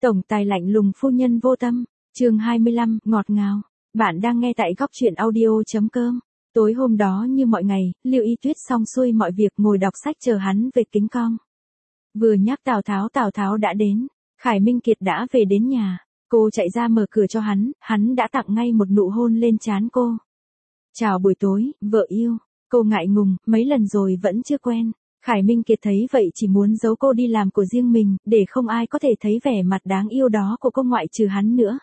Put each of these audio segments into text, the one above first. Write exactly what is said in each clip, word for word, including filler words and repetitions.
Tổng tài lạnh lùng phu nhân vô tâm, chương hai mươi lăm, ngọt ngào. Bạn đang nghe tại góc truyện audio.com. Tối hôm đó như mọi ngày, Lưu Y Tuyết xong xuôi mọi việc ngồi đọc sách chờ hắn về Kính Cong. Vừa nhắc Tào Tháo Tào Tháo đã đến, Khải Minh Kiệt đã về đến nhà, cô chạy ra mở cửa cho hắn, hắn đã tặng ngay một nụ hôn lên trán cô. Chào buổi tối, vợ yêu, cô ngại ngùng, mấy lần rồi vẫn chưa quen. Khải Minh Kiệt thấy vậy chỉ muốn giấu cô đi làm của riêng mình, để không ai có thể thấy vẻ mặt đáng yêu đó của cô ngoại trừ hắn nữa.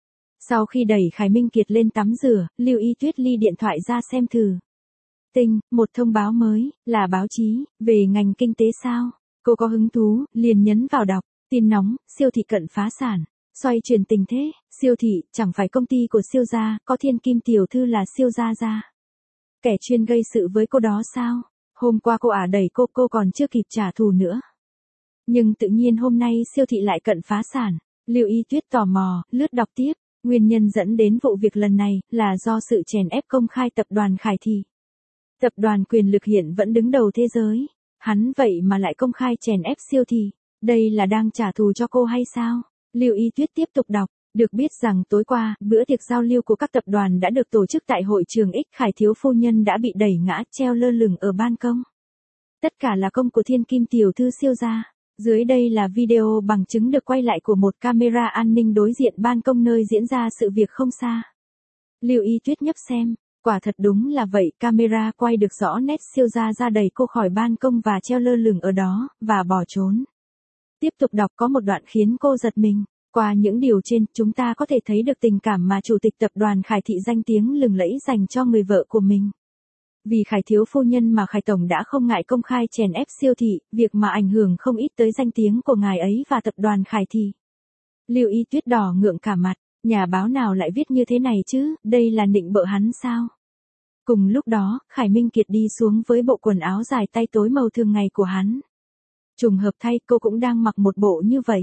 Sau khi đẩy Khải Minh Kiệt lên tắm rửa, Lưu Y Tuyết ly điện thoại ra xem thử. Tinh, một thông báo mới, là báo chí, về ngành kinh tế sao? Cô có hứng thú, liền nhấn vào đọc, tin nóng, siêu thị cận phá sản. Xoay chuyển tình thế, siêu thị, chẳng phải công ty của siêu gia, có thiên kim tiểu thư là siêu gia gia. Kẻ chuyên gây sự với cô đó sao? Hôm qua cô ả đẩy cô, cô còn chưa kịp trả thù nữa. Nhưng tự nhiên hôm nay siêu thị lại cận phá sản. Lưu Y Tuyết tò mò, lướt đọc tiếp. Nguyên nhân dẫn đến vụ việc lần này là do sự chèn ép công khai tập đoàn Khải Thị. Tập đoàn quyền lực hiện vẫn đứng đầu thế giới. Hắn vậy mà lại công khai chèn ép siêu thị. Đây là đang trả thù cho cô hay sao? Lưu Y Tuyết tiếp tục đọc. Được biết rằng tối qua, bữa tiệc giao lưu của các tập đoàn đã được tổ chức tại hội trường X. Khải thiếu phu nhân đã bị đẩy ngã treo lơ lửng ở ban công. Tất cả là công của thiên kim tiểu thư siêu gia. Dưới đây là video bằng chứng được quay lại của một camera an ninh đối diện ban công nơi diễn ra sự việc không xa. Lưu Y Tuyết nhấp xem, quả thật đúng là vậy, camera quay được rõ nét siêu gia ra đẩy cô khỏi ban công và treo lơ lửng ở đó, và bỏ trốn. Tiếp tục đọc có một đoạn khiến cô giật mình. Qua những điều trên, chúng ta có thể thấy được tình cảm mà chủ tịch tập đoàn Khải Thị danh tiếng lừng lẫy dành cho người vợ của mình. Vì Khải thiếu phu nhân mà Khải tổng đã không ngại công khai chèn ép siêu thị, việc mà ảnh hưởng không ít tới danh tiếng của ngài ấy và tập đoàn Khải Thị. Lưu Y Tuyết đỏ ngượng cả mặt, nhà báo nào lại viết như thế này chứ, đây là nịnh bợ hắn sao? Cùng lúc đó, Khải Minh Kiệt đi xuống với bộ quần áo dài tay tối màu thường ngày của hắn. Trùng hợp thay, cô cũng đang mặc một bộ như vậy.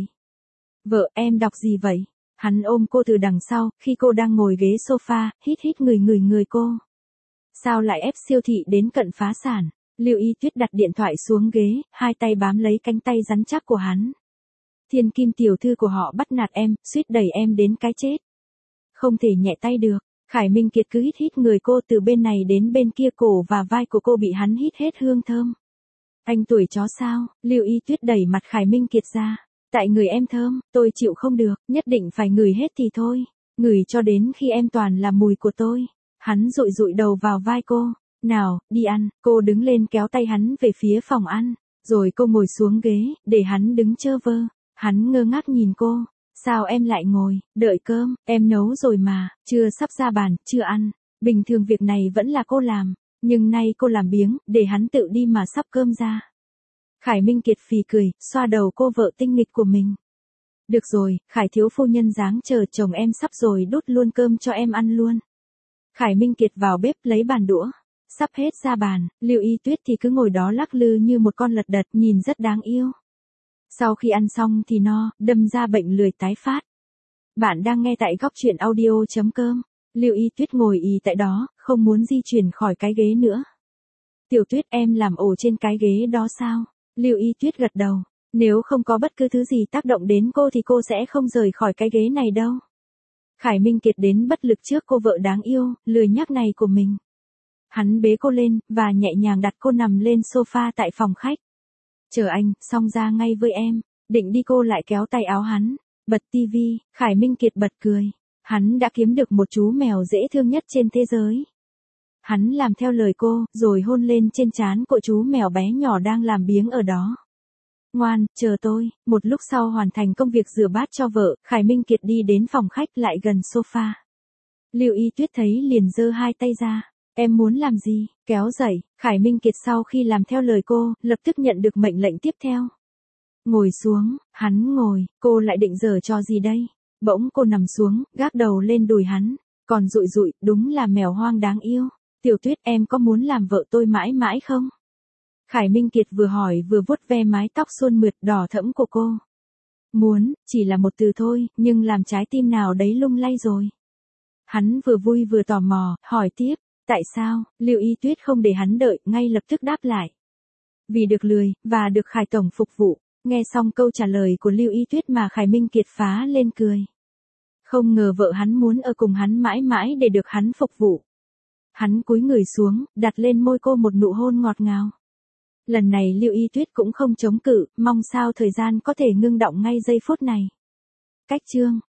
Vợ, em đọc gì vậy? Hắn ôm cô từ đằng sau, khi cô đang ngồi ghế sofa, hít hít người người người cô. Sao lại ép siêu thị đến cận phá sản? Lưu Y Tuyết đặt điện thoại xuống ghế, hai tay bám lấy cánh tay rắn chắc của hắn. Thiên kim tiểu thư của họ bắt nạt em, suýt đẩy em đến cái chết. Không thể nhẹ tay được. Khải Minh Kiệt cứ hít hít người cô từ bên này đến bên kia, cổ và vai của cô bị hắn hít hết hương thơm. Anh tuổi chó sao? Lưu Y Tuyết đẩy mặt Khải Minh Kiệt ra. Tại người em thơm, tôi chịu không được, nhất định phải ngửi hết thì thôi. Ngửi cho đến khi em toàn là mùi của tôi. Hắn dụi dụi đầu vào vai cô. Nào, đi ăn. Cô đứng lên kéo tay hắn về phía phòng ăn. Rồi cô ngồi xuống ghế, để hắn đứng chơ vơ. Hắn ngơ ngác nhìn cô. Sao em lại ngồi, đợi cơm, em nấu rồi mà, chưa sắp ra bàn, chưa ăn. Bình thường việc này vẫn là cô làm. Nhưng nay cô làm biếng, để hắn tự đi mà sắp cơm ra. Khải Minh Kiệt phì cười, xoa đầu cô vợ tinh nghịch của mình. Được rồi, Khải thiếu phu nhân dáng chờ chồng em sắp rồi, đút luôn cơm cho em ăn luôn. Khải Minh Kiệt vào bếp lấy bàn đũa. Sắp hết ra bàn, Lưu Y Tuyết thì cứ ngồi đó lắc lư như một con lật đật, nhìn rất đáng yêu. Sau khi ăn xong thì no, đâm ra bệnh lười tái phát. Bạn đang nghe tại góc truyện audio.com. Lưu Y Tuyết ngồi ì tại đó, không muốn di chuyển khỏi cái ghế nữa. Tiểu Tuyết, em làm ổ trên cái ghế đó sao? Lưu Y Tuyết gật đầu. Nếu không có bất cứ thứ gì tác động đến cô thì cô sẽ không rời khỏi cái ghế này đâu. Khải Minh Kiệt đến bất lực trước cô vợ đáng yêu, lười nhác này của mình. Hắn bế cô lên, và nhẹ nhàng đặt cô nằm lên sofa tại phòng khách. Chờ anh, xong ra ngay với em. Định đi cô lại kéo tay áo hắn. Bật tivi, Khải Minh Kiệt bật cười. Hắn đã kiếm được một chú mèo dễ thương nhất trên thế giới. Hắn làm theo lời cô, rồi hôn lên trên trán của chú mèo bé nhỏ đang làm biếng ở đó. Ngoan, chờ tôi. Một lúc sau hoàn thành công việc rửa bát cho vợ, Khải Minh Kiệt đi đến phòng khách lại gần sofa. Lưu Y Tuyết thấy liền giơ hai tay ra. Em muốn làm gì? Kéo dậy. Khải Minh Kiệt sau khi làm theo lời cô, lập tức nhận được mệnh lệnh tiếp theo. Ngồi xuống. Hắn ngồi, cô lại định giở trò gì đây? Bỗng cô nằm xuống, gác đầu lên đùi hắn. Còn dụi dụi, đúng là mèo hoang đáng yêu. Tiểu Tuyết, em có muốn làm vợ tôi mãi mãi không? Khải Minh Kiệt vừa hỏi vừa vuốt ve mái tóc suôn mượt đỏ thẫm của cô. Muốn, chỉ là một từ thôi, nhưng làm trái tim nào đấy lung lay rồi. Hắn vừa vui vừa tò mò, hỏi tiếp, tại sao? Lưu Y Tuyết không để hắn đợi, ngay lập tức đáp lại. Vì được lười, và được Khải tổng phục vụ. Nghe xong câu trả lời của Lưu Y Tuyết mà Khải Minh Kiệt phá lên cười. Không ngờ vợ hắn muốn ở cùng hắn mãi mãi để được hắn phục vụ. Hắn cúi người xuống, đặt lên môi cô một nụ hôn ngọt ngào. Lần này Lưu Y Tuyết cũng không chống cự, mong sao thời gian có thể ngưng đọng ngay giây phút này. Cách chương